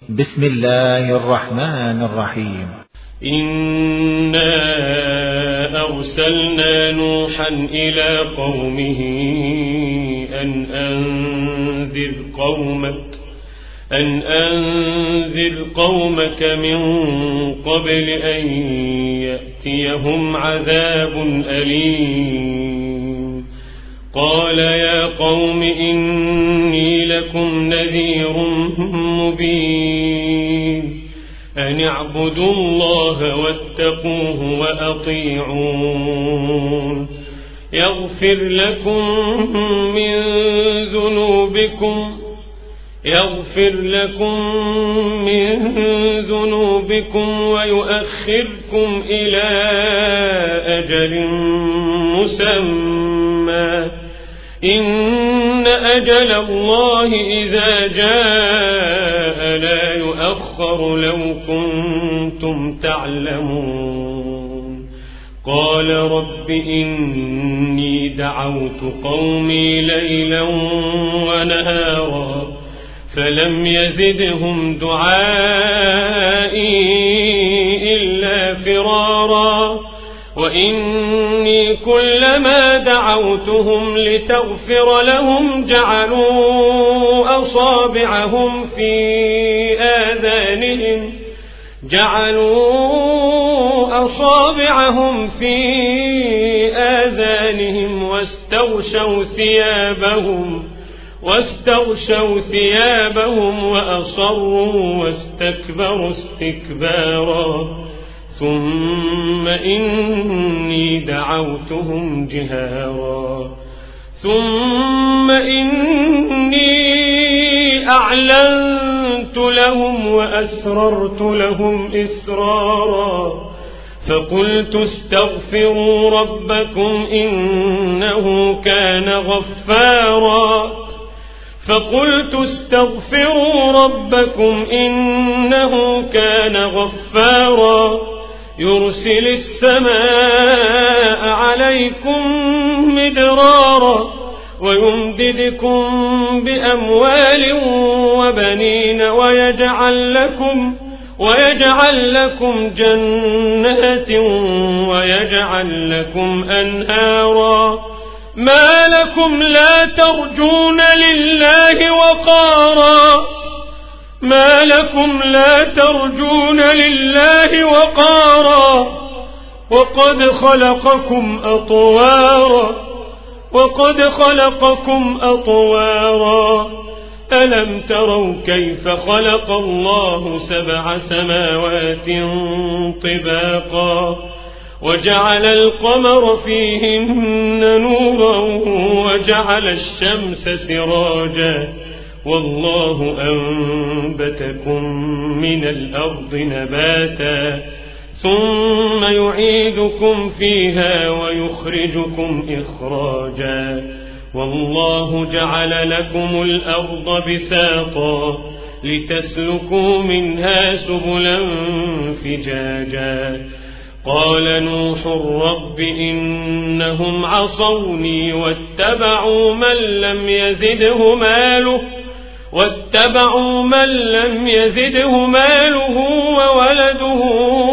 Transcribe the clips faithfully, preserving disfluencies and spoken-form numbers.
بسم الله الرحمن الرحيم. إنا أرسلنا نوحا إلى قومه أن أنذر قومك أن أنذر قومك من قبل أن يأتيهم عذاب أليم. قال يا قوم إني لكم نذير مبين أن اعبدوا الله واتقوه وأطيعون يغفر لكم من ذنوبكم يغفر لكم من ذنوبكم ويؤخركم إلى أجل مسمى إن أجل الله إذا جاء لا يؤخر لو كنتم تعلمون. قال رب إني دعوت قومي ليلا ونهارا فلم يزدهم دعائي إلا فرارا وإني كلما دعوتهم لتغفر لهم جعلوا أصابعهم في آذانهم جعلوا أصابعهم في آذانهم واستغشوا ثيابهم واستغشوا ثيابهم وأصروا واستكبروا استكبارا ثم إني دعوتهم جهارا ثم إني أعلنت لهم وأسررت لهم إسرارا فقلت استغفروا ربكم إنه كان غفارا فقلت استغفروا ربكم إنه كان غفارا يرسل السماء عليكم مدرارا ويمددكم بأموال وبنين ويجعل لكم ويجعل لكم جنات ويجعل لكم أنهارا ما لكم لا ترجون لله وقارا ما لكم لا ترجون لله وقارا وقد خلقكم أطوارا وقد خلقكم أطوارا ألم تروا كيف خلق الله سبع سماوات طباقا وجعل القمر فيهن نورا وجعل الشمس سراجا والله أنبتكم من الأرض نباتا ثم يعيدكم فيها ويخرجكم إخراجا والله جعل لكم الأرض بساطا لتسلكوا منها سبلا فجاجا قال نوح رب إنهم عصوني واتبعوا من لم يزده ماله واتبعوا من لم يزده ماله وولده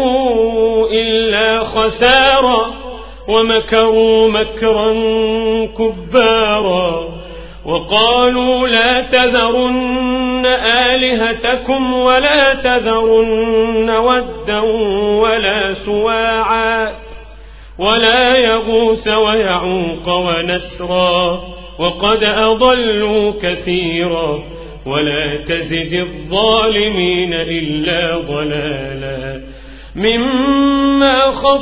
إلا خسارا ومكروا مكرا كبارا وقالوا لا تذرن آلهتكم ولا تذرن ودا ولا سواعا ولا يغوث ويعوق ونسرا وقد أضلوا كثيرا ولا تزد الظالمين إلا ضلالا مما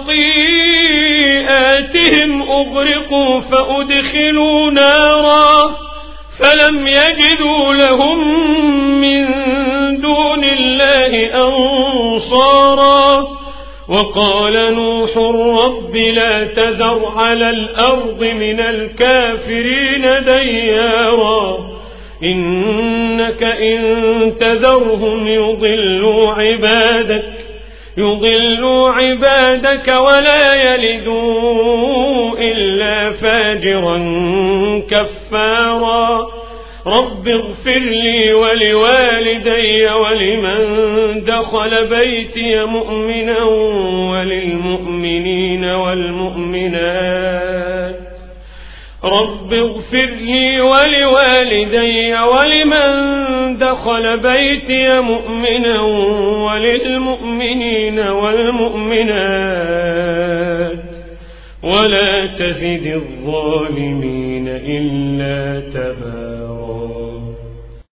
خطيئاتهم أغرقوا فأدخلوا نارا فلم يجدوا لهم من دون الله أنصارا وقال نوح رب لا تذر على الأرض من الكافرين ديارا إنك إن تذرهم يضلوا عبادك يضلوا عبادك ولا يلدوا إلا فاجرا كفارا رب اغفر لي ولوالدي ولمن دخل بيتي مؤمنا وللمؤمنين والمؤمنات رب اغفر لي ولوالدي ولمن دخل بيتي مؤمنا وللمؤمنين والمؤمنات ولا تزد الظالمين إلا تبارا.